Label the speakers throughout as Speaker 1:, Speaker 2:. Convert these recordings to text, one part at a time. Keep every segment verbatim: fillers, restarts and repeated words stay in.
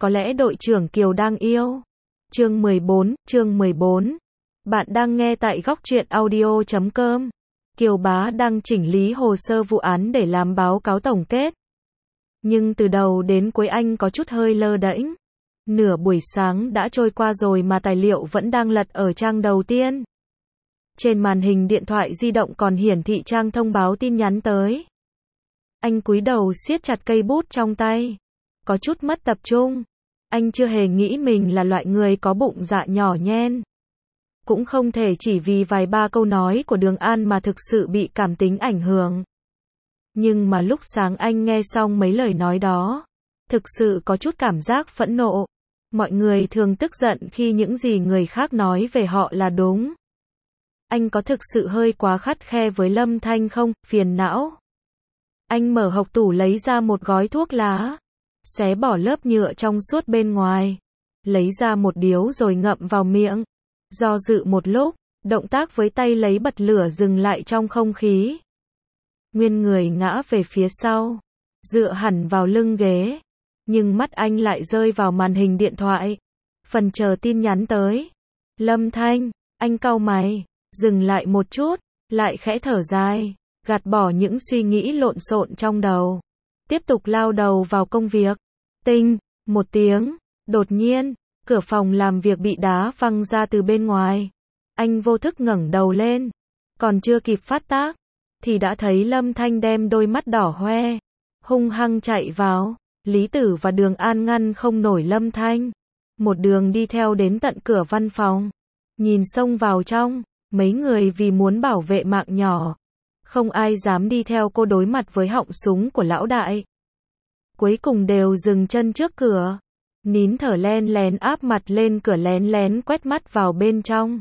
Speaker 1: có lẽ đội trưởng Kiều đang yêu. Chương mười bốn, chương mười bốn. Bạn đang nghe tại góc truyện audio chấm com. Kiều Bá đang chỉnh lý hồ sơ vụ án để làm báo cáo tổng kết. Nhưng từ đầu đến cuối anh có chút hơi lơ đễnh. Nửa buổi sáng đã trôi qua rồi mà tài liệu vẫn đang lật ở trang đầu tiên. Trên màn hình điện thoại di động còn hiển thị trang thông báo tin nhắn tới. Anh cúi đầu siết chặt cây bút trong tay. Có chút mất tập trung. Anh chưa hề nghĩ mình là loại người có bụng dạ nhỏ nhen. Cũng không thể chỉ vì vài ba câu nói của Đường An mà thực sự bị cảm tính ảnh hưởng. Nhưng mà lúc sáng anh nghe xong mấy lời nói đó, thực sự có chút cảm giác phẫn nộ. Mọi người thường tức giận khi những gì người khác nói về họ là đúng. Anh có thực sự hơi quá khắt khe với Lâm Thanh không? Phiền não. Anh mở hộc tủ lấy ra một gói thuốc lá, xé bỏ lớp nhựa trong suốt bên ngoài, lấy ra một điếu rồi ngậm vào miệng. Do dự một lúc, động tác với tay lấy bật lửa dừng lại trong không khí. Nguyên người ngã về phía sau, dựa hẳn vào lưng ghế, nhưng mắt anh lại rơi vào màn hình điện thoại. Phần chờ tin nhắn tới. Lâm Thanh, anh cau mày, dừng lại một chút, lại khẽ thở dài, gạt bỏ những suy nghĩ lộn xộn trong đầu. Tiếp tục lao đầu vào công việc. Tinh, một tiếng, đột nhiên, cửa phòng làm việc bị đá văng ra từ bên ngoài. Anh vô thức ngẩng đầu lên, còn chưa kịp phát tác, thì đã thấy Lâm Thanh đem đôi mắt đỏ hoe, hung hăng chạy vào. Lý Tử và Đường An ngăn không nổi Lâm Thanh, một đường đi theo đến tận cửa văn phòng. Nhìn xông vào trong, mấy người vì muốn bảo vệ mạng nhỏ, không ai dám đi theo cô đối mặt với họng súng của lão đại. Cuối cùng đều dừng chân trước cửa, nín thở len lén áp mặt lên cửa lén lén quét mắt vào bên trong.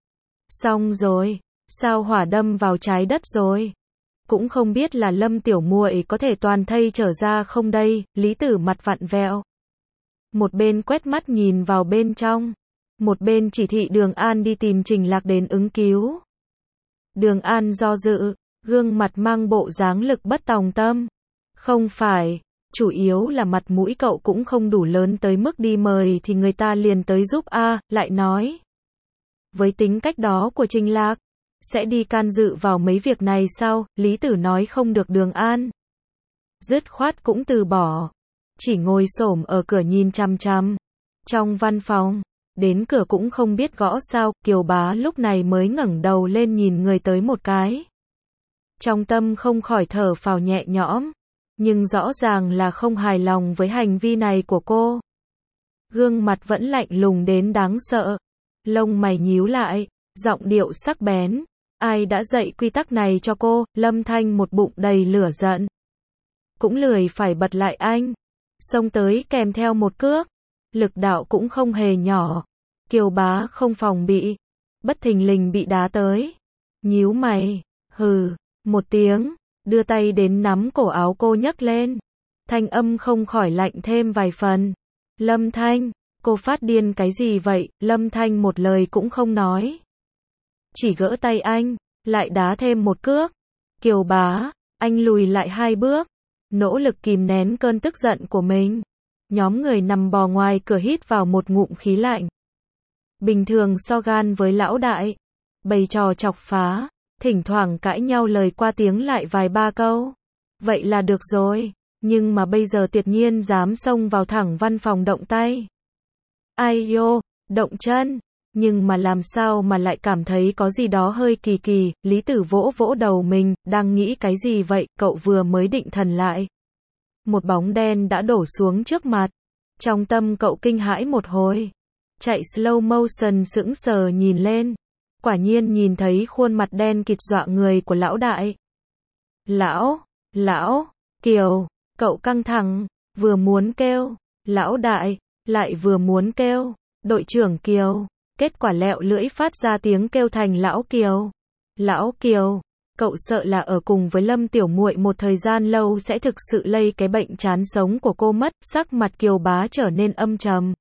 Speaker 1: Xong rồi, sao hỏa đâm vào trái đất rồi? Cũng không biết là Lâm tiểu muội có thể toàn thây trở ra không đây? Lý Tử mặt vặn vẹo, một bên quét mắt nhìn vào bên trong, một bên chỉ thị Đường An đi tìm Trình Lạc đến ứng cứu. Đường An do dự, gương mặt mang bộ dáng lực bất tòng tâm. Không phải, chủ yếu là mặt mũi cậu cũng không đủ lớn tới mức đi mời thì người ta liền tới giúp a. Lại nói, với tính cách đó của Trình Lạc, sẽ đi can dự vào mấy việc này sao? Lý Tử nói không được. Đường An dứt khoát cũng từ bỏ, chỉ ngồi xổm ở cửa nhìn chằm chằm. Trong văn phòng, đến cửa cũng không biết gõ sao, Kiều Bá lúc này mới ngẩng đầu lên nhìn người tới một cái. Trong tâm không khỏi thở phào nhẹ nhõm, nhưng rõ ràng là không hài lòng với hành vi này của cô. Gương mặt vẫn lạnh lùng đến đáng sợ, lông mày nhíu lại, giọng điệu sắc bén. Ai đã dạy quy tắc này cho cô? Lâm Thanh một bụng đầy lửa giận, cũng lười phải bật lại anh, xông tới kèm theo một cước, lực đạo cũng không hề nhỏ. Kiều Bá không phòng bị, bất thình lình bị đá tới, nhíu mày, hừ, một tiếng, đưa tay đến nắm cổ áo cô nhấc lên, thanh âm không khỏi lạnh thêm vài phần. Lâm Thanh, cô phát điên cái gì vậy? Lâm Thanh một lời cũng không nói, chỉ gỡ tay anh, lại đá thêm một cước. Kiều Bá, anh lùi lại hai bước, nỗ lực kìm nén cơn tức giận của mình. Nhóm người nằm bò ngoài cửa hít vào một ngụm khí lạnh. Bình thường so gan với lão đại, bày trò chọc phá, thỉnh thoảng cãi nhau lời qua tiếng lại vài ba câu, vậy là được rồi. Nhưng mà bây giờ tuyệt nhiên dám xông vào thẳng văn phòng động tay. Ai yo, động chân. Nhưng mà làm sao mà lại cảm thấy có gì đó hơi kỳ kỳ. Lý Tử vỗ vỗ đầu mình, đang nghĩ cái gì vậy? Cậu vừa mới định thần lại, một bóng đen đã đổ xuống trước mặt. Trong tâm cậu kinh hãi một hồi, chạy slow motion sững sờ nhìn lên, quả nhiên nhìn thấy khuôn mặt đen kịt dọa người của lão đại. Lão, lão, Kiều, cậu căng thẳng, vừa muốn kêu, lão đại, lại vừa muốn kêu, đội trưởng Kiều, kết quả lẹo lưỡi phát ra tiếng kêu thành lão Kiều. Lão Kiều, cậu sợ là ở cùng với Lâm tiểu muội một thời gian lâu sẽ thực sự lây cái bệnh chán sống của cô mất. Sắc mặt Kiều Bá trở nên âm trầm.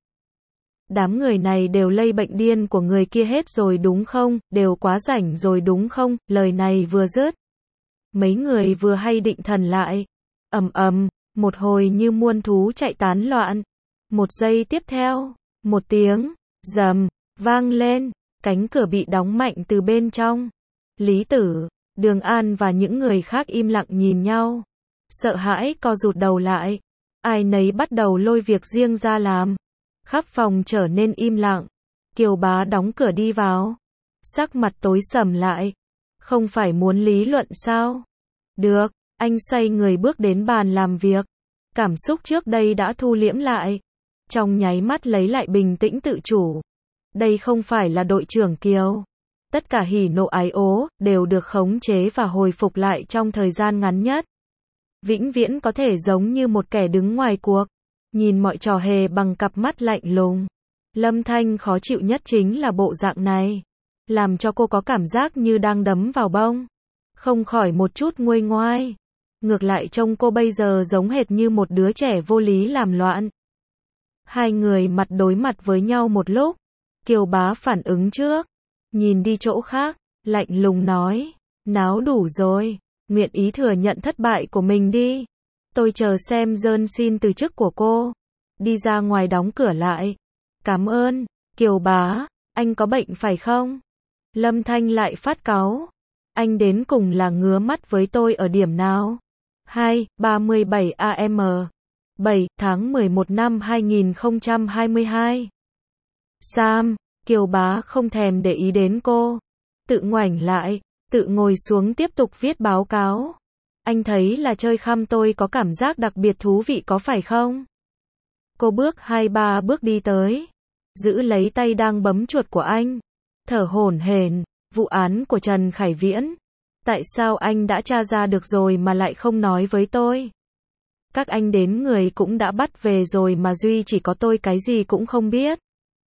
Speaker 1: Đám người này đều lây bệnh điên của người kia hết rồi đúng không? Đều quá rảnh rồi đúng không? Lời này vừa dứt, mấy người vừa hay định thần lại, ầm ầm, một hồi như muôn thú chạy tán loạn. Một giây tiếp theo, một tiếng rầm vang lên, cánh cửa bị đóng mạnh từ bên trong. Lý Tử, Đường An và những người khác im lặng nhìn nhau, sợ hãi co rụt đầu lại. Ai nấy bắt đầu lôi việc riêng ra làm. Khắp phòng trở nên im lặng. Kiều Bá đóng cửa đi vào, sắc mặt tối sầm lại. Không phải muốn lý luận sao? Được, anh xoay người bước đến bàn làm việc. Cảm xúc trước đây đã thu liễm lại. Trong nháy mắt lấy lại bình tĩnh tự chủ. Đây không phải là đội trưởng Kiều. Tất cả hỉ nộ ái ố đều được khống chế và hồi phục lại trong thời gian ngắn nhất. Vĩnh viễn có thể giống như một kẻ đứng ngoài cuộc, nhìn mọi trò hề bằng cặp mắt lạnh lùng. Lâm Thanh khó chịu nhất chính là bộ dạng này, làm cho cô có cảm giác như đang đấm vào bông, không khỏi một chút nguôi ngoai. Ngược lại trông cô bây giờ giống hệt như một đứa trẻ vô lý làm loạn. Hai người mặt đối mặt với nhau một lúc, Kiều Bá phản ứng trước, nhìn đi chỗ khác, lạnh lùng nói, náo đủ rồi, nguyện ý thừa nhận thất bại của mình đi. Tôi chờ xem đơn xin từ chức của cô. Đi ra ngoài đóng cửa lại. Cảm ơn, Kiều Bá, anh có bệnh phải không? Lâm Thanh lại phát cáu. Anh đến cùng là ngứa mắt với tôi ở điểm nào? hai, ba mươi bảy A M, bảy tháng mười một năm hai nghìn không trăm hai mươi hai. Sam, Kiều Bá không thèm để ý đến cô. Tự ngoảnh lại, tự ngồi xuống tiếp tục viết báo cáo. Anh thấy là chơi khăm tôi có cảm giác đặc biệt thú vị có phải không? Cô bước hai ba bước đi tới, giữ lấy tay đang bấm chuột của anh, thở hổn hển, vụ án của Trần Khải Viễn. Tại sao anh đã tra ra được rồi mà lại không nói với tôi? Các anh đến người cũng đã bắt về rồi mà duy chỉ có tôi cái gì cũng không biết.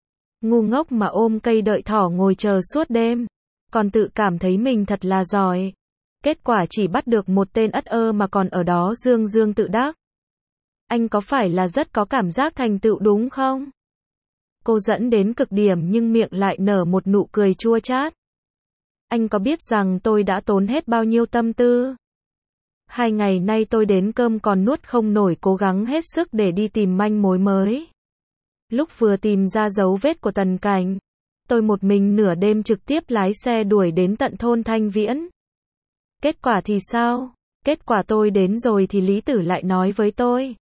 Speaker 1: Ngu ngốc mà ôm cây đợi thỏ ngồi chờ suốt đêm, còn tự cảm thấy mình thật là giỏi. Kết quả chỉ bắt được một tên ất ơ mà còn ở đó dương dương tự đắc. Anh có phải là rất có cảm giác thành tựu đúng không? Cô dẫn đến cực điểm nhưng miệng lại nở một nụ cười chua chát. Anh có biết rằng tôi đã tốn hết bao nhiêu tâm tư? Hai ngày nay tôi đến cơm còn nuốt không nổi, cố gắng hết sức để đi tìm manh mối mới. Lúc vừa tìm ra dấu vết của Tần Cảnh, tôi một mình nửa đêm trực tiếp lái xe đuổi đến tận thôn Thanh Viễn. Kết quả thì sao? Kết quả tôi đến rồi thì Lý Tử lại nói với tôi.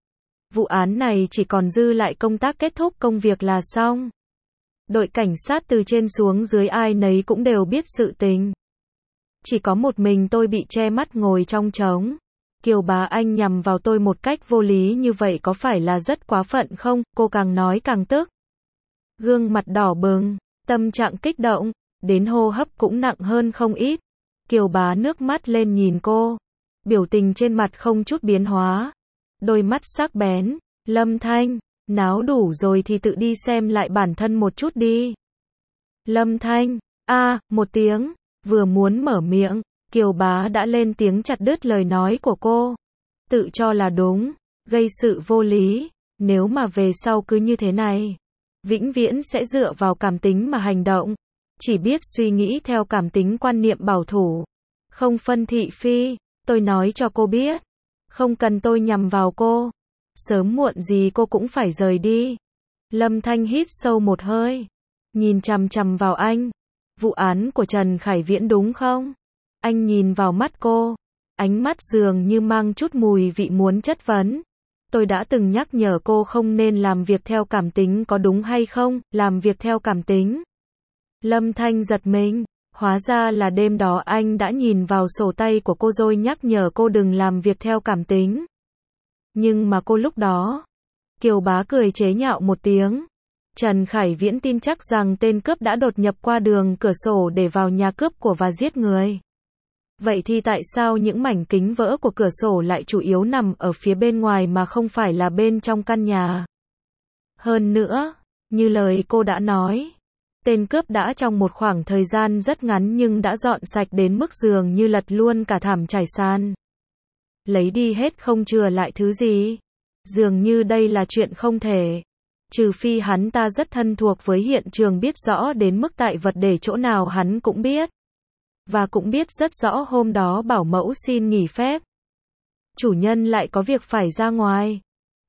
Speaker 1: Vụ án này chỉ còn dư lại công tác kết thúc công việc là xong. Đội cảnh sát từ trên xuống dưới ai nấy cũng đều biết sự tình. Chỉ có một mình tôi bị che mắt ngồi trong trống. Kiều Bá, anh nhằm vào tôi một cách vô lý như vậy có phải là rất quá phận không? Cô càng nói càng tức. Gương mặt đỏ bừng, tâm trạng kích động, đến hô hấp cũng nặng hơn không ít. Kiều Bá nước mắt lên nhìn cô, biểu tình trên mặt không chút biến hóa, đôi mắt sắc bén. Lâm Thanh, náo đủ rồi thì tự đi xem lại bản thân một chút đi. Lâm Thanh, a, à, một tiếng, vừa muốn mở miệng, Kiều Bá đã lên tiếng chặt đứt lời nói của cô. Tự cho là đúng, gây sự vô lý, nếu mà về sau cứ như thế này, vĩnh viễn sẽ dựa vào cảm tính mà hành động. Chỉ biết suy nghĩ theo cảm tính, quan niệm bảo thủ, không phân thị phi. Tôi nói cho cô biết, không cần tôi nhằm vào cô, sớm muộn gì cô cũng phải rời đi. Lâm Thanh hít sâu một hơi, nhìn chằm chằm vào anh. Vụ án của Trần Khải Viễn đúng không? Anh nhìn vào mắt cô, ánh mắt dường như mang chút mùi vị muốn chất vấn. Tôi đã từng nhắc nhở cô không nên làm việc theo cảm tính có đúng hay không? Làm việc theo cảm tính. Lâm Thanh giật mình, hóa ra là đêm đó anh đã nhìn vào sổ tay của cô rồi nhắc nhở cô đừng làm việc theo cảm tính. Nhưng mà cô lúc đó, Kiều Bá cười chế nhạo một tiếng. Trần Khải Viễn tin chắc rằng tên cướp đã đột nhập qua đường cửa sổ để vào nhà cướp của và giết người. Vậy thì tại sao những mảnh kính vỡ của cửa sổ lại chủ yếu nằm ở phía bên ngoài mà không phải là bên trong căn nhà? Hơn nữa, như lời cô đã nói, tên cướp đã trong một khoảng thời gian rất ngắn nhưng đã dọn sạch đến mức dường như lật luôn cả thảm trải sàn. Lấy đi hết không chừa lại thứ gì. Dường như đây là chuyện không thể. Trừ phi hắn ta rất thân thuộc với hiện trường, biết rõ đến mức tại vật để chỗ nào hắn cũng biết. Và cũng biết rất rõ hôm đó bảo mẫu xin nghỉ phép. Chủ nhân lại có việc phải ra ngoài.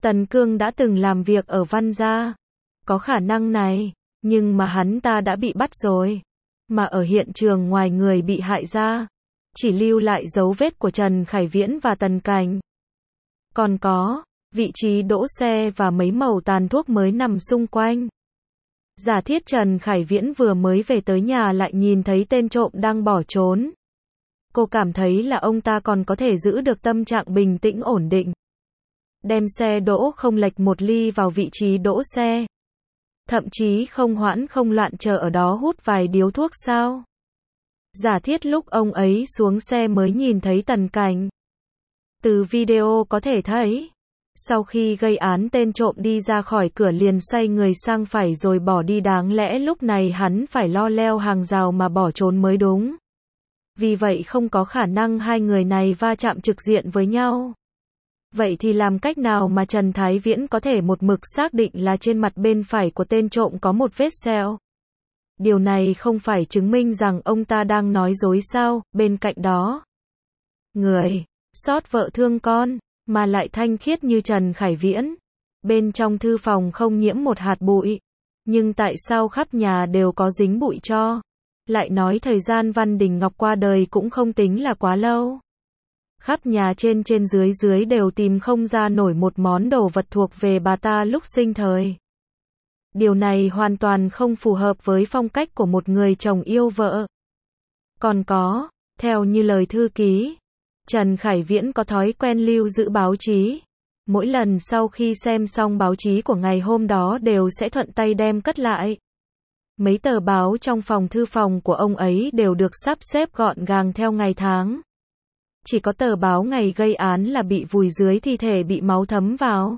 Speaker 1: Tần Cương đã từng làm việc ở Văn gia. Có khả năng này, nhưng mà hắn ta đã bị bắt rồi. Mà ở hiện trường ngoài người bị hại ra, chỉ lưu lại dấu vết của Trần Khải Viễn và Tần Cảnh. Còn có, vị trí đỗ xe và mấy mẩu tàn thuốc mới nằm xung quanh. Giả thiết Trần Khải Viễn vừa mới về tới nhà lại nhìn thấy tên trộm đang bỏ trốn. Cô cảm thấy là ông ta còn có thể giữ được tâm trạng bình tĩnh ổn định. Đem xe đỗ không lệch một ly vào vị trí đỗ xe. Thậm chí không hoãn không loạn chờ ở đó hút vài điếu thuốc sao. Giả thiết lúc ông ấy xuống xe mới nhìn thấy Tần Cảnh. Từ video có thể thấy, sau khi gây án tên trộm đi ra khỏi cửa liền xoay người sang phải rồi bỏ đi, đáng lẽ lúc này hắn phải lo leo hàng rào mà bỏ trốn mới đúng. Vì vậy không có khả năng hai người này va chạm trực diện với nhau. Vậy thì làm cách nào mà Trần Thái Viễn có thể một mực xác định là trên mặt bên phải của tên trộm có một vết sẹo? Điều này không phải chứng minh rằng ông ta đang nói dối sao? Bên cạnh đó, người xót vợ thương con, mà lại thanh khiết như Trần Khải Viễn. Bên trong thư phòng không nhiễm một hạt bụi. Nhưng tại sao khắp nhà đều có dính bụi cho? Lại nói thời gian Văn Đình Ngọc qua đời cũng không tính là quá lâu. Khắp nhà trên trên dưới dưới đều tìm không ra nổi một món đồ vật thuộc về bà ta lúc sinh thời. Điều này hoàn toàn không phù hợp với phong cách của một người chồng yêu vợ. Còn có, theo như lời thư ký, Trần Khải Viễn có thói quen lưu giữ báo chí. Mỗi lần sau khi xem xong báo chí của ngày hôm đó đều sẽ thuận tay đem cất lại. Mấy tờ báo trong phòng thư phòng của ông ấy đều được sắp xếp gọn gàng theo ngày tháng. Chỉ có tờ báo ngày gây án là bị vùi dưới thi thể bị máu thấm vào.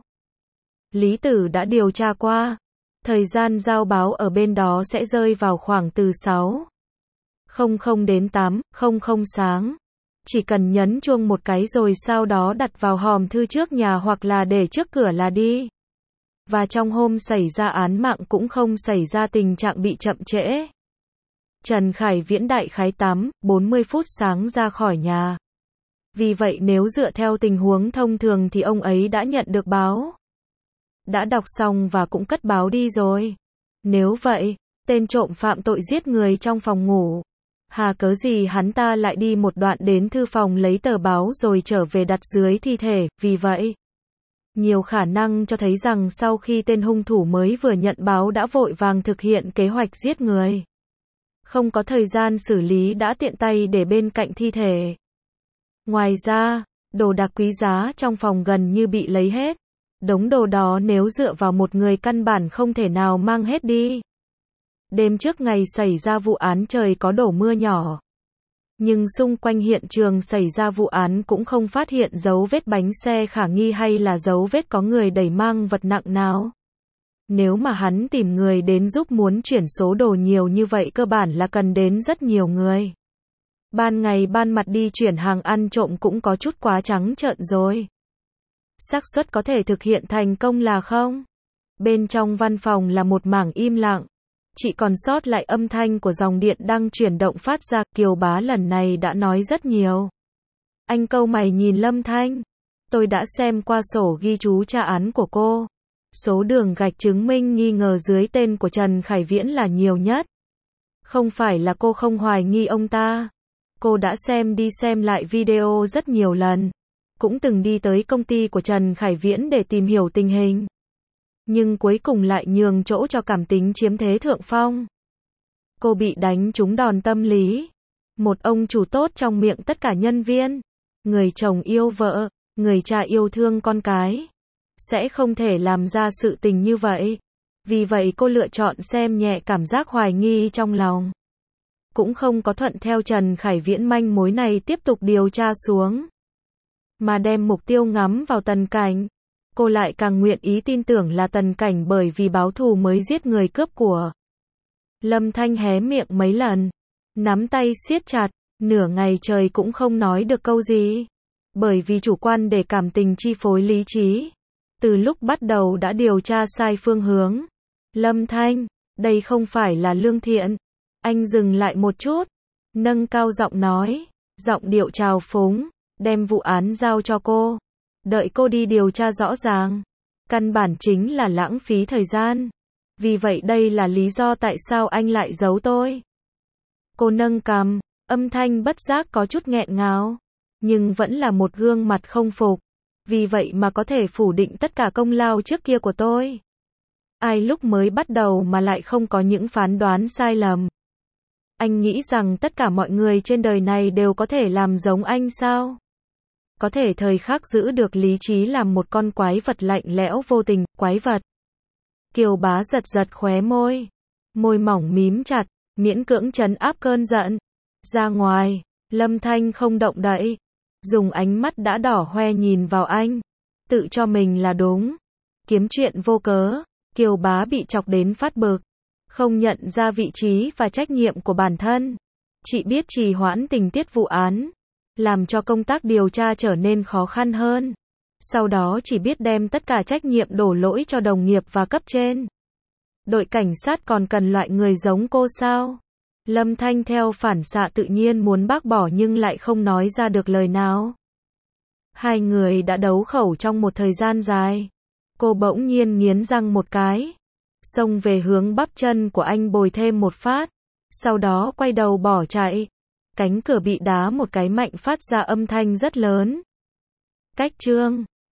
Speaker 1: Lý Tử đã điều tra qua. Thời gian giao báo ở bên đó sẽ rơi vào khoảng từ sáu không không đến tám không không sáng. Chỉ cần nhấn chuông một cái rồi sau đó đặt vào hòm thư trước nhà hoặc là để trước cửa là đi. Và trong hôm xảy ra án mạng cũng không xảy ra tình trạng bị chậm trễ. Trần Khải Viễn đại khái tám bốn mươi phút sáng ra khỏi nhà. Vì vậy nếu dựa theo tình huống thông thường thì ông ấy đã nhận được báo. Đã đọc xong và cũng cất báo đi rồi. Nếu vậy, tên trộm phạm tội giết người trong phòng ngủ. Hà cớ gì hắn ta lại đi một đoạn đến thư phòng lấy tờ báo rồi trở về đặt dưới thi thể, vì vậy. Nhiều khả năng cho thấy rằng sau khi tên hung thủ mới vừa nhận báo đã vội vàng thực hiện kế hoạch giết người. Không có thời gian xử lý đã tiện tay để bên cạnh thi thể. Ngoài ra, đồ đạc quý giá trong phòng gần như bị lấy hết. Đống đồ đó nếu dựa vào một người căn bản không thể nào mang hết đi. Đêm trước ngày xảy ra vụ án trời có đổ mưa nhỏ. Nhưng xung quanh hiện trường xảy ra vụ án cũng không phát hiện dấu vết bánh xe khả nghi hay là dấu vết có người đẩy mang vật nặng nào. Nếu mà hắn tìm người đến giúp muốn chuyển số đồ nhiều như vậy cơ bản là cần đến rất nhiều người. Ban ngày ban mặt đi chuyển hàng ăn trộm cũng có chút quá trắng trợn rồi. Xác suất có thể thực hiện thành công là không? Bên trong văn phòng là một mảng im lặng. Chỉ còn sót lại âm thanh của dòng điện đang chuyển động phát ra. Kiều Bá lần này đã nói rất nhiều. Anh cau mày nhìn Lâm Thanh. Tôi đã xem qua sổ ghi chú tra án của cô. Số đường gạch chứng minh nghi ngờ dưới tên của Trần Khải Viễn là nhiều nhất. Không phải là cô không hoài nghi ông ta. Cô đã xem đi xem lại video rất nhiều lần. Cũng từng đi tới công ty của Trần Khải Viễn để tìm hiểu tình hình. Nhưng cuối cùng lại nhường chỗ cho cảm tính chiếm thế thượng phong. Cô bị đánh trúng đòn tâm lý. Một ông chủ tốt trong miệng tất cả nhân viên. Người chồng yêu vợ, người cha yêu thương con cái. Sẽ không thể làm ra sự tình như vậy. Vì vậy cô lựa chọn xem nhẹ cảm giác hoài nghi trong lòng. Cũng không có thuận theo Trần Khải Viễn manh mối này tiếp tục điều tra xuống. Mà đem mục tiêu ngắm vào Tần Cảnh. Cô lại càng nguyện ý tin tưởng là Tần Cảnh bởi vì báo thù mới giết người cướp của. Lâm Thanh hé miệng mấy lần. Nắm tay siết chặt. Nửa ngày trời cũng không nói được câu gì. Bởi vì chủ quan để cảm tình chi phối lý trí. Từ lúc bắt đầu đã điều tra sai phương hướng. Lâm Thanh, đây không phải là lương thiện. Anh dừng lại một chút. Nâng cao giọng nói. Giọng điệu trào phúng. Đem vụ án giao cho cô. Đợi cô đi điều tra rõ ràng. Căn bản chính là lãng phí thời gian. Vì vậy đây là lý do tại sao anh lại giấu tôi. Cô nâng cằm, âm thanh bất giác có chút nghẹn ngào, nhưng vẫn là một gương mặt không phục. Vì vậy mà có thể phủ định tất cả công lao trước kia của tôi. Ai lúc mới bắt đầu mà lại không có những phán đoán sai lầm. Anh nghĩ rằng tất cả mọi người trên đời này đều có thể làm giống anh sao? Có thể thời khắc giữ được lý trí làm một con quái vật lạnh lẽo vô tình, quái vật. Kiều Bá giật giật khóe môi. Môi mỏng mím chặt, miễn cưỡng trấn áp cơn giận. Ra ngoài, Lâm Thanh không động đậy. Dùng ánh mắt đã đỏ hoe nhìn vào anh. Tự cho mình là đúng. Kiếm chuyện vô cớ. Kiều Bá bị chọc đến phát bực. Không nhận ra vị trí và trách nhiệm của bản thân. Chị biết trì hoãn tình tiết vụ án. Làm cho công tác điều tra trở nên khó khăn hơn. Sau đó chỉ biết đem tất cả trách nhiệm đổ lỗi cho đồng nghiệp và cấp trên. Đội cảnh sát còn cần loại người giống cô sao? Lâm Thanh theo phản xạ tự nhiên muốn bác bỏ nhưng lại không nói ra được lời nào. Hai người đã đấu khẩu trong một thời gian dài. Cô bỗng nhiên nghiến răng một cái. Xông về hướng bắp chân của anh bồi thêm một phát. Sau đó quay đầu bỏ chạy. Cánh cửa bị đá một cái mạnh phát ra âm thanh rất lớn. Cách chương